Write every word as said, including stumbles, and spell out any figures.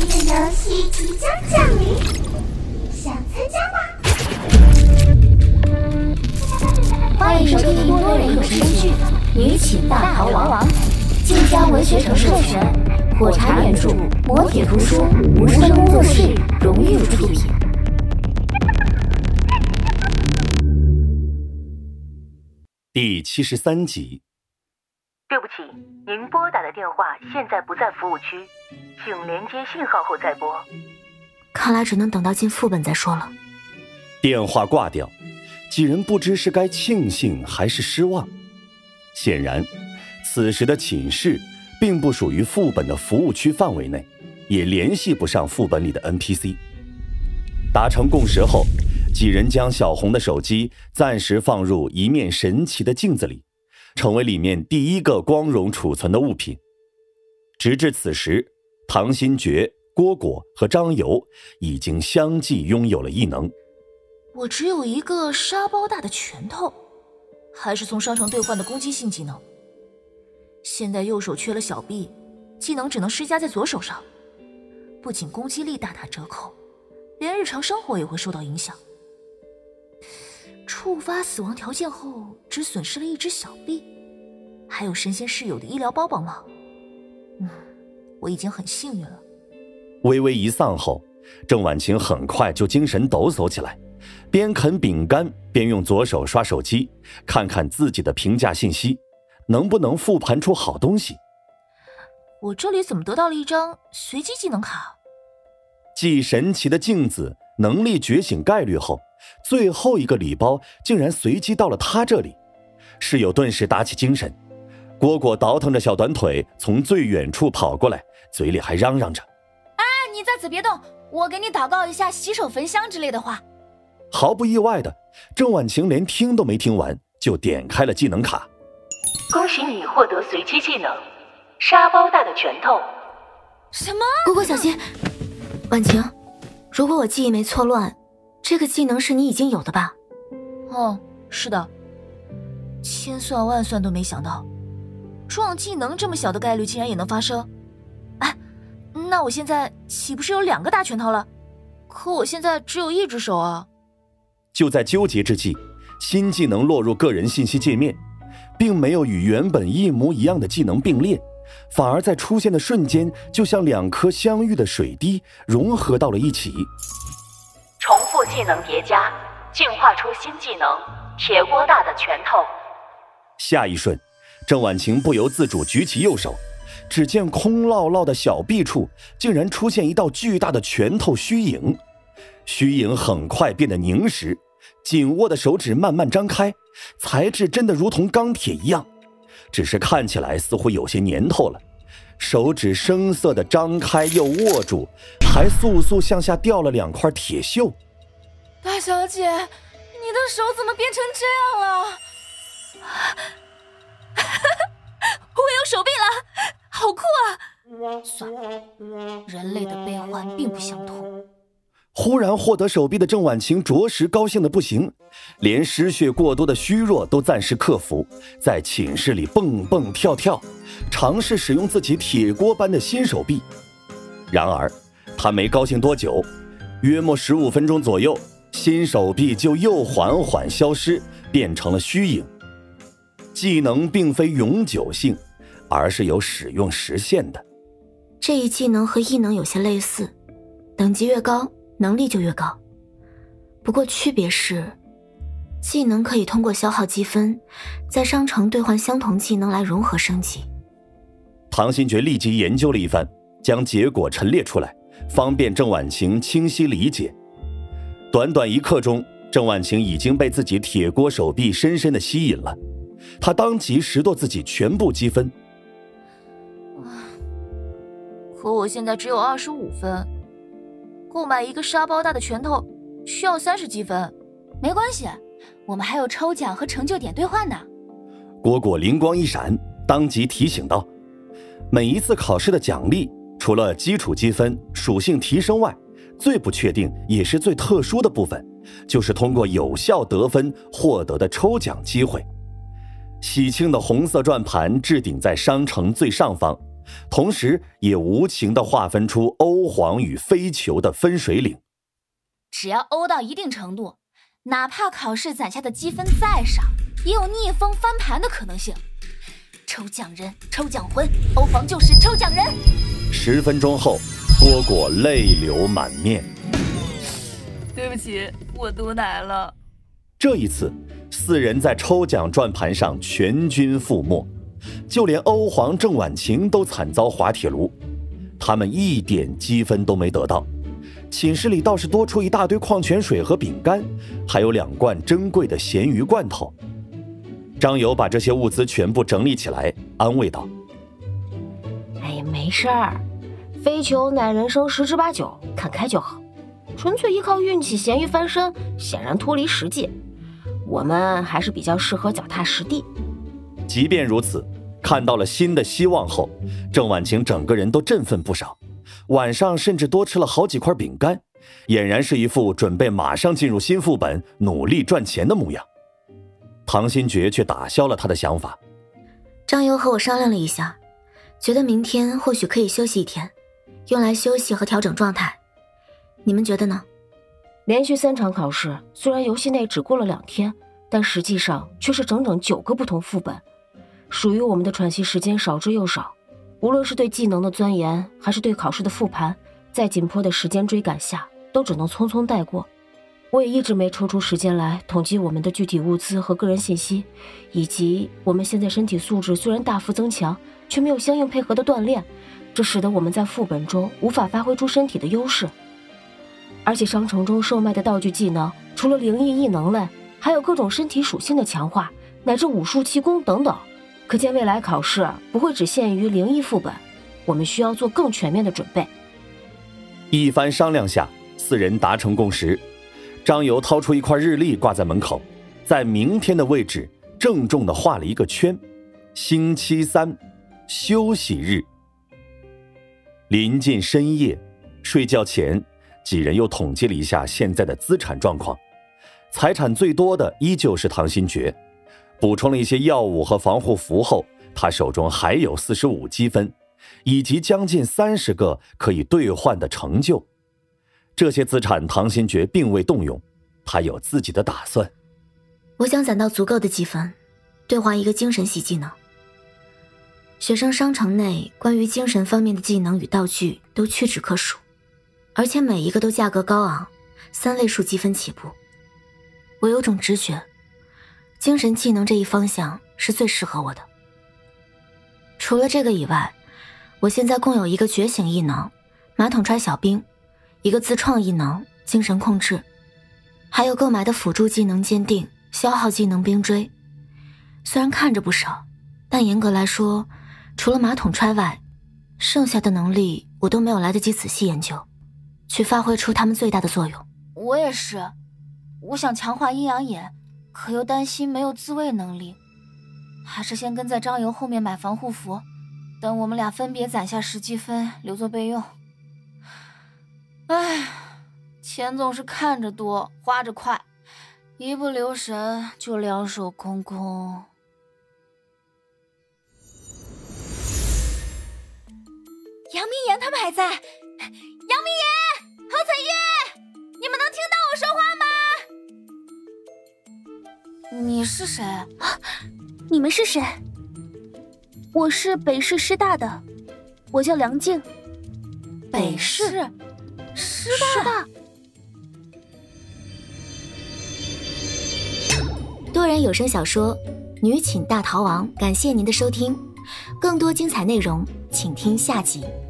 的游戏即将降临，想参加吗？ 欢迎收听多人有声剧《女寝大逃亡》，晋江文学城授权，火柴原著，磨铁图书，无声工作室荣誉出品。 第七十三集。 对不起，您拨打的电话现在不在服务区，请连接信号后再拨。 看来只能等到进副本再说了。 电话挂掉，几人不知是该庆幸还是失望。显然，此时的寝室并不属于副本的服务区范围内，也联系不上副本里的 N P C。达成共识后，几人将小红的手机暂时放入一面神奇的镜子里，成为里面第一个光荣储存的物品。直至此时，唐新觉、蝈蝈和张游已经相继拥有了异能。 我只有一个沙包大的拳头，还是从商城兑换的攻击性技能。现在右手缺了小臂，技能只能施加在左手上，不仅攻击力大打折扣，连日常生活也会受到影响。触发死亡条件后只损失了一只小臂，还有神仙室友的医疗包帮忙。嗯，我已经很幸运了。 微微一丧后，郑婉晴很快就精神抖擞起来，边啃饼干边用左手刷手机，看看自己的评价信息，能不能复盘出好东西。 我这里怎么得到了一张随机技能卡？ 继神奇的镜子、能力觉醒概率后，最后一个礼包竟然随机到了他这里。室友顿时打起精神，蝈蝈倒腾着小短腿从最远处跑过来，嘴里还嚷嚷着： 哎，你在此别动，我给你祷告一下洗手焚香之类的话。 毫不意外的，郑婉晴连听都没听完就点开了技能卡。 恭喜你获得随机技能沙包大的拳头。 什么？ 蝈蝈小心！婉晴，如果我记忆没错乱，这个技能是你已经有的吧？ 哦，是的。千算万算都没想到，撞技能这么小的概率竟然也能发生。哎，那我现在岂不是有两个大拳头了？可我现在只有一只手啊。 就在纠结之际，新技能落入个人信息界面，并没有与原本一模一样的技能并列，反而在出现的瞬间就像两颗相遇的水滴融合到了一起。 重复技能叠加，进化出新技能铁锅大的拳头。 下一瞬，郑婉晴不由自主举起右手，只见空落落的小臂处竟然出现一道巨大的拳头虚影。虚影很快变得凝实，紧握的手指慢慢张开，材质真的如同钢铁一样，只是看起来似乎有些年头了。手指生涩的张开又握住，还簌簌向下掉了两块铁锈。 大小姐，你的手怎么变成这样了？ 我有手臂了，好酷啊！算了，人类的悲欢并不相同。 忽然获得手臂的郑婉晴着实高兴的不行，连失血过多的虚弱都暂时克服，在寝室里蹦蹦跳跳，尝试使用自己铁锅般的新手臂。然而他没高兴多久，约莫十五分钟左右，新手臂就又缓缓消失，变成了虚影。技能并非永久性，而是有使用时限的。 这一技能和异能有些类似，等级越高能力就越高，不过区别是技能可以通过消耗积分在商城兑换相同技能来融合升级。 唐新觉立即研究了一番，将结果陈列出来，方便郑婉晴清晰理解。短短一刻钟，郑婉晴已经被自己铁锅手臂深深地吸引了，她当即拾掇自己全部积分。 可我现在只有二十五分，购买一个沙包大的拳头需要三十积分。 没关系，我们还有抽奖和成就点兑换呢。 蝈蝈灵光一闪，当即提醒道：每一次考试的奖励，除了基础积分、属性提升外，最不确定也是最特殊的部分，就是通过有效得分获得的抽奖机会。喜庆的红色转盘置顶在商城最上方， 同时也无情地划分出欧皇与飞球的分水岭。 只要欧到一定程度，哪怕考试攒下的积分再少，也有逆风翻盘的可能性。抽奖人，抽奖魂，欧皇就是抽奖人。 十分钟后，蝈蝈泪流满面。 对不起，我毒奶了。 这一次，四人在抽奖转盘上全军覆没，就连欧皇郑婉晴都惨遭滑铁卢，他们一点积分都没得到。寝室里倒是多出一大堆矿泉水和饼干，还有两罐珍贵的咸鱼罐头。张友把这些物资全部整理起来，安慰道： 哎呀，没事儿，飞球乃人生十之八九，看开就好。纯粹依靠运气咸鱼翻身，显然脱离实际。我们还是比较适合脚踏实地。 即便如此，看到了新的希望后，郑婉晴整个人都振奋不少，晚上甚至多吃了好几块饼干，俨然是一副准备马上进入新副本努力赚钱的模样。唐新觉却打消了他的想法。 张游和我商量了一下，觉得明天或许可以休息一天，用来休息和调整状态。你们觉得呢？ 连续三场考试，虽然游戏内只过了两天，但实际上却是整整九个不同副本，属于我们的喘息时间少之又少。无论是对技能的钻研，还是对考试的复盘，在紧迫的时间追赶下，都只能匆匆带过。我也一直没抽出时间来统计我们的具体物资和个人信息，以及我们现在身体素质虽然大幅增强，却没有相应配合的锻炼，这使得我们在副本中无法发挥出身体的优势。而且商城中售卖的道具技能，除了灵异异能类，还有各种身体属性的强化，乃至武术气功等等。可见未来考试不会只限于灵异副本，我们需要做更全面的准备。 一番商量下，四人达成共识。张游掏出一块日历挂在门口，在明天的位置郑重地画了一个圈，星期三，休息日。临近深夜，睡觉前几人又统计了一下现在的资产状况，财产最多的依旧是唐新觉，补充了一些药物和防护服后，他手中还有四十五积分，以及将近三十个可以兑换的成就。这些资产唐新觉并未动用，他有自己的打算。 我想攒到足够的积分，兑换一个精神系技能。学生商城内关于精神方面的技能与道具都屈指可数，而且每一个都价格高昂，三位数积分起步。我有种直觉，精神技能这一方向是最适合我的。除了这个以外，我现在共有一个觉醒异能马桶揣小兵，一个自创异能精神控制，还有购买的辅助技能坚定，消耗技能冰锥。虽然看着不少，但严格来说，除了马桶揣外，剩下的能力我都没有来得及仔细研究，去发挥出它们最大的作用。 我也是，我想强化阴阳眼，可又担心没有自卫能力，还是先跟在张游后面买防护服，等我们俩分别攒下十积分留作备用。唉，钱总是看着多花着快，一不留神就两手空空。杨明言他们还在，杨明言、侯彩月，你们能听到我说话吗？你是谁？ 啊，你们是谁？我是北市师大的，我叫梁静。 北市？师大？ 师大。 多人有声小说《女寝大逃亡》，感谢您的收听，更多精彩内容请听下集。